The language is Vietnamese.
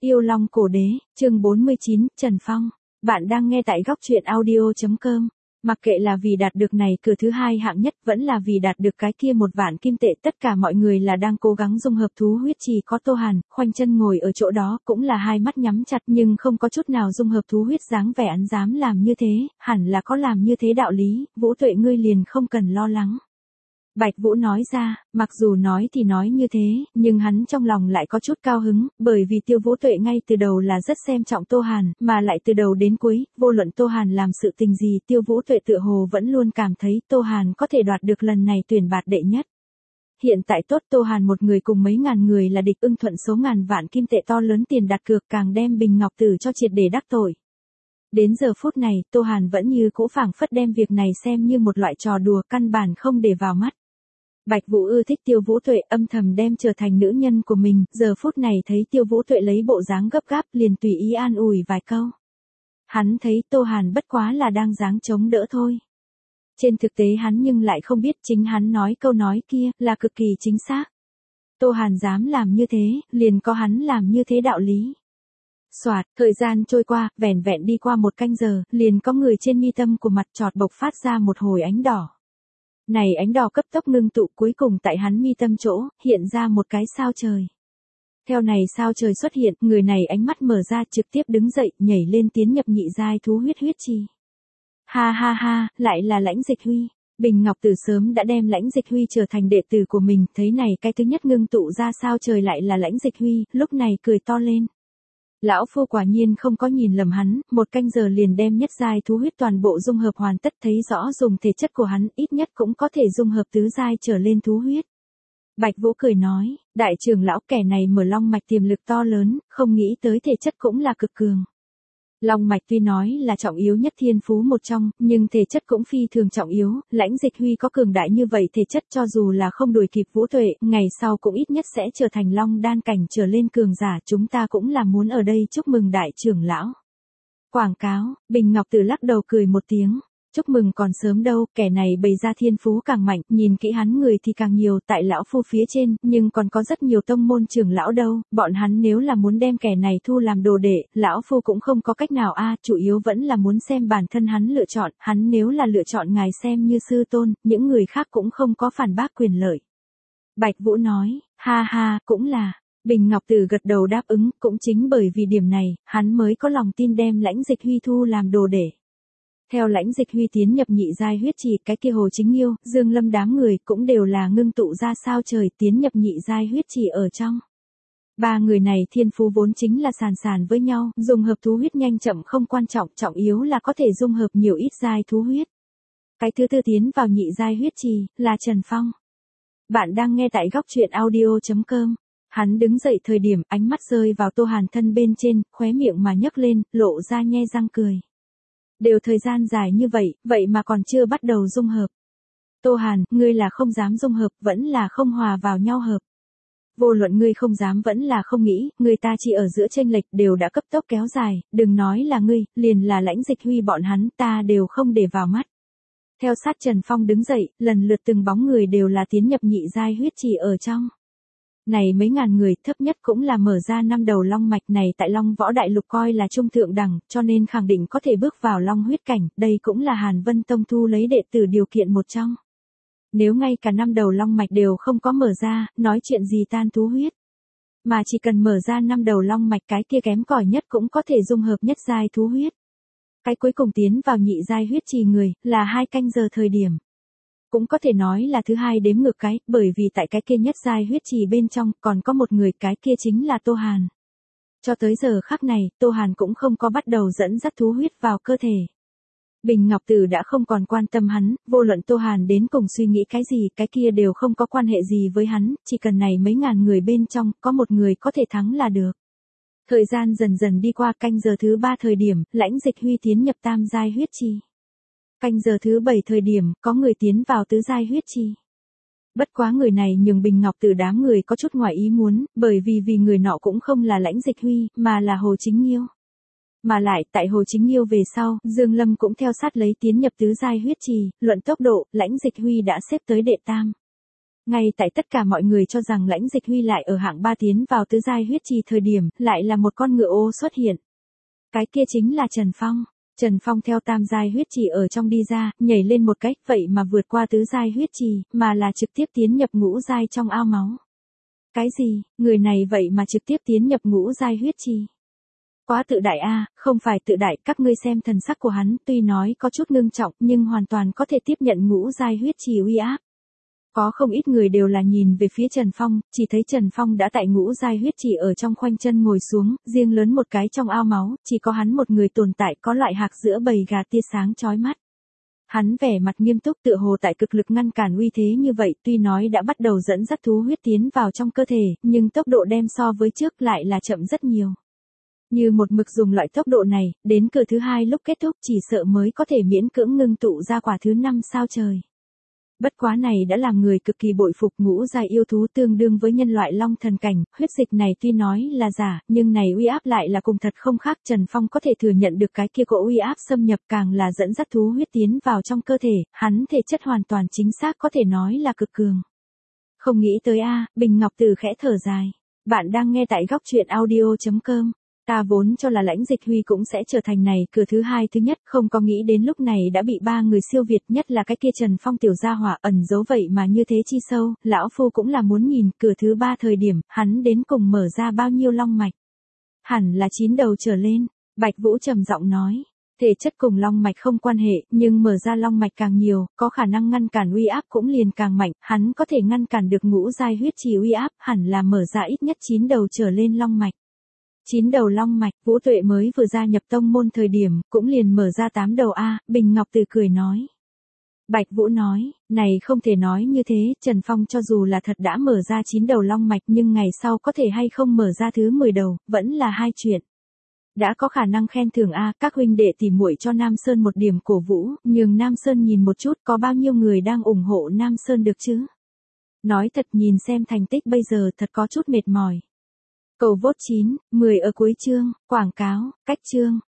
Yêu Long Cổ Đế, chương 49, Trần Phong. Bạn đang nghe tại góc truyện audio.com. Mặc kệ là vì đạt được này cửa thứ hai hạng nhất vẫn là vì đạt được cái kia 1.000.000 kim tệ, tất cả mọi người là đang cố gắng dung hợp thú huyết. Chỉ có Tô Hàn, khoanh chân ngồi ở chỗ đó cũng là hai mắt nhắm chặt nhưng không có chút nào dung hợp thú huyết dáng vẻ hắn dám làm như thế, hẳn là có làm như thế đạo lý, Vũ Tuệ ngươi liền không cần lo lắng. Bạch Vũ nói ra, mặc dù nói thì nói như thế, nhưng hắn trong lòng lại có chút cao hứng, bởi vì Tiêu Vũ Tuệ ngay từ đầu là rất xem trọng Tô Hàn, mà lại từ đầu đến cuối, vô luận Tô Hàn làm sự tình gì, Tiêu Vũ Tuệ tựa hồ vẫn luôn cảm thấy Tô Hàn có thể đoạt được lần này tuyển bạt đệ nhất. Hiện tại tốt, Tô Hàn một người cùng mấy ngàn người là địch, ưng thuận số ngàn vạn kim tệ to lớn tiền đặt cược, càng đem Bình Ngọc Tử cho triệt để đắc tội. Đến giờ phút này, Tô Hàn vẫn như cũ phảng phất đem việc này xem như một loại trò đùa, căn bản không để vào mắt. Bạch Vũ ưa thích Tiêu Vũ Tuệ, âm thầm đem trở thành nữ nhân của mình, giờ phút này thấy Tiêu Vũ Tuệ lấy bộ dáng gấp gáp liền tùy ý an ủi vài câu. Hắn thấy Tô Hàn bất quá là đang dáng chống đỡ thôi. Trên thực tế hắn nhưng lại không biết chính hắn nói câu nói kia là cực kỳ chính xác. Tô Hàn dám làm như thế, liền có hắn làm như thế đạo lý. Soạt, thời gian trôi qua, vẻn vẹn đi qua 1 canh giờ, liền có người trên mi tâm của mặt trọt bộc phát ra một hồi ánh đỏ. Này ánh đỏ cấp tốc ngưng tụ, cuối cùng tại hắn mi tâm chỗ, hiện ra một cái sao trời. Theo này sao trời xuất hiện, người này ánh mắt mở ra trực tiếp đứng dậy, nhảy lên tiến nhập nhị giai thú huyết huyết chi. Ha ha ha, lại là Lãnh Dịch Huy. Bình Ngọc Tử sớm đã đem Lãnh Dịch Huy trở thành đệ tử của mình, thấy này cái thứ nhất ngưng tụ ra sao trời lại là Lãnh Dịch Huy, lúc này cười to lên. Lão phu quả nhiên không có nhìn lầm hắn, 1 canh giờ liền đem nhất giai thú huyết toàn bộ dung hợp hoàn tất, thấy rõ dùng thể chất của hắn ít nhất cũng có thể dung hợp tứ giai trở lên thú huyết. Bạch Vũ cười nói, đại trưởng lão kẻ này mở long mạch tiềm lực to lớn, không nghĩ tới thể chất cũng là cực cường. Long mạch tuy nói là trọng yếu nhất thiên phú một trong, nhưng thể chất cũng phi thường trọng yếu, Lãnh Dịch Huy có cường đại như vậy thể chất cho dù là không đuổi kịp Vũ Tuệ, ngày sau cũng ít nhất sẽ trở thành long đan cảnh trở lên cường giả, chúng ta cũng là muốn ở đây chúc mừng đại trưởng lão. Quảng cáo, Bình Ngọc Tử lắc đầu cười một tiếng. Chúc mừng còn sớm đâu, kẻ này bày ra thiên phú càng mạnh, nhìn kỹ hắn người thì càng nhiều, tại lão phu phía trên, nhưng còn có rất nhiều tông môn trưởng lão đâu, bọn hắn nếu là muốn đem kẻ này thu làm đồ đệ, lão phu cũng không có cách nào chủ yếu vẫn là muốn xem bản thân hắn lựa chọn, hắn nếu là lựa chọn ngài xem như sư tôn, những người khác cũng không có phản bác quyền lợi. Bạch Vũ nói, ha ha, cũng là. Bình Ngọc Tử gật đầu đáp ứng, cũng chính bởi vì điểm này, hắn mới có lòng tin đem Lãnh Dịch Huy thu làm đồ đệ. Theo Lãnh Dịch Huy tiến nhập nhị giai huyết trì, cái kia Hồ Chính Nghiêu, Dương Lâm đám người cũng đều là ngưng tụ ra sao trời tiến nhập nhị giai huyết trì ở trong. 3 người này thiên phú vốn chính là sàn sàn với nhau, dùng hợp thú huyết nhanh chậm không quan trọng, trọng yếu là có thể dung hợp nhiều ít giai thú huyết. Cái thứ tư tiến vào nhị giai huyết trì là Trần Phong. Bạn đang nghe tại góc truyện audio.com. Hắn đứng dậy thời điểm ánh mắt rơi vào Tô Hàn thân bên trên, khóe miệng mà nhấc lên, lộ ra nhe răng cười. Đều thời gian dài như vậy mà còn chưa bắt đầu dung hợp. Tô Hàn, ngươi là không dám dung hợp, vẫn là không hòa vào nhau hợp. Vô luận ngươi không dám vẫn là không nghĩ, người ta chỉ ở giữa chênh lệch đều đã cấp tốc kéo dài, đừng nói là ngươi, liền là Lãnh Dịch Huy bọn hắn ta đều không để vào mắt. Theo sát Trần Phong đứng dậy, lần lượt từng bóng người đều là tiến nhập nhị giai huyết trì ở trong. Này mấy ngàn người, thấp nhất cũng là mở ra 5 đầu long mạch này tại Long Võ Đại Lục coi là trung thượng đẳng, cho nên khẳng định có thể bước vào long huyết cảnh, đây cũng là Hàn Vân Tông thu lấy đệ tử điều kiện một trong. Nếu ngay cả 5 đầu long mạch đều không có mở ra, nói chuyện gì tan thú huyết. Mà chỉ cần mở ra 5 đầu long mạch cái kia kém cỏi nhất cũng có thể dung hợp nhất giai thú huyết. Cái cuối cùng tiến vào nhị giai huyết trì người, là 2 canh giờ thời điểm. Cũng có thể nói là thứ hai đếm ngược cái, bởi vì tại cái kia nhất giai huyết trì bên trong còn có một người, cái kia chính là Tô Hàn. Cho tới giờ khắc này, Tô Hàn cũng không có bắt đầu dẫn dắt thú huyết vào cơ thể. Bình Ngọc Tử đã không còn quan tâm hắn, vô luận Tô Hàn đến cùng suy nghĩ cái gì, cái kia đều không có quan hệ gì với hắn, chỉ cần này mấy ngàn người bên trong, có một người có thể thắng là được. Thời gian dần dần đi qua, canh giờ thứ 3 thời điểm, Lãnh Dịch Huy tiến nhập tam giai huyết trì. Canh giờ thứ 7 thời điểm, có người tiến vào tứ giai huyết trì. Bất quá người này nhường Bình Ngọc Tử đám người có chút ngoài ý muốn, bởi vì người nọ cũng không là Lãnh Dịch Huy, mà là Hồ Chính Nghiêu. Mà lại, tại Hồ Chính Nghiêu về sau, Dương Lâm cũng theo sát lấy tiến nhập tứ giai huyết trì, luận tốc độ, Lãnh Dịch Huy đã xếp tới đệ tam. Ngay tại tất cả mọi người cho rằng Lãnh Dịch Huy lại ở hạng 3 tiến vào tứ giai huyết trì thời điểm, lại là một con ngựa ô xuất hiện. Cái kia chính là Trần Phong. Trần Phong theo tam giai huyết trì ở trong đi ra, nhảy lên một cách vậy mà vượt qua tứ giai huyết trì, mà là trực tiếp tiến nhập ngũ giai trong ao máu. Cái gì, người này vậy mà trực tiếp tiến nhập ngũ giai huyết trì? Quá tự đại a, không phải tự đại, các ngươi xem thần sắc của hắn, tuy nói có chút ngưng trọng, nhưng hoàn toàn có thể tiếp nhận ngũ giai huyết trì uy áp. Có không ít người đều là nhìn về phía Trần Phong, chỉ thấy Trần Phong đã tại ngũ giai huyết trì ở trong khoanh chân ngồi xuống, riêng lớn một cái trong ao máu, chỉ có hắn một người tồn tại, có loại hạc giữa bầy gà tia sáng chói mắt. Hắn vẻ mặt nghiêm túc tựa hồ tại cực lực ngăn cản uy thế như vậy, tuy nói đã bắt đầu dẫn dắt thú huyết tiến vào trong cơ thể, nhưng tốc độ đem so với trước lại là chậm rất nhiều. Như một mực dùng loại tốc độ này, đến cửa thứ 2 lúc kết thúc chỉ sợ mới có thể miễn cưỡng ngưng tụ ra quả thứ 5 sao trời. Bất quá này đã làm người cực kỳ bội phục, ngũ giai yêu thú tương đương với nhân loại long thần cảnh, huyết dịch này tuy nói là giả, nhưng này uy áp lại là cùng thật không khác. Trần Phong có thể thừa nhận được cái kia cỗ uy áp xâm nhập, càng là dẫn dắt thú huyết tiến vào trong cơ thể, hắn thể chất hoàn toàn chính xác có thể nói là cực cường. Không nghĩ tới a, Bình Ngọc Từ khẽ thở dài. Bạn đang nghe tại góc truyện audio.com. Ta vốn cho là Lãnh Dịch Huy cũng sẽ trở thành này cửa thứ 2 thứ nhất, không có nghĩ đến lúc này đã bị 3 người siêu việt, nhất là cái kia Trần Phong tiểu gia hỏa ẩn giấu vậy mà như thế chi sâu, lão phu cũng là muốn nhìn cửa thứ 3 thời điểm, hắn đến cùng mở ra bao nhiêu long mạch. Hẳn là 9 đầu trở lên, Bạch Vũ trầm giọng nói. Thể chất cùng long mạch không quan hệ, nhưng mở ra long mạch càng nhiều, có khả năng ngăn cản uy áp cũng liền càng mạnh, hắn có thể ngăn cản được ngũ giai huyết trì uy áp, hẳn là mở ra ít nhất 9 đầu trở lên long mạch. 9 đầu long mạch, Vũ Tuệ mới vừa gia nhập tông môn thời điểm, cũng liền mở ra 8 đầu a, Bình Ngọc Từ cười nói. Bạch Vũ nói, này không thể nói như thế, Trần Phong cho dù là thật đã mở ra 9 đầu long mạch nhưng ngày sau có thể hay không mở ra thứ 10 đầu, vẫn là hai chuyện. Đã có khả năng khen thưởng a, các huynh đệ tỉ muội cho Nam Sơn một điểm cổ vũ, nhường Nam Sơn nhìn một chút có bao nhiêu người đang ủng hộ Nam Sơn được chứ. Nói thật, nhìn xem thành tích bây giờ thật có chút mệt mỏi. Cầu vote 9, 10 ở cuối chương, quảng cáo, cách chương.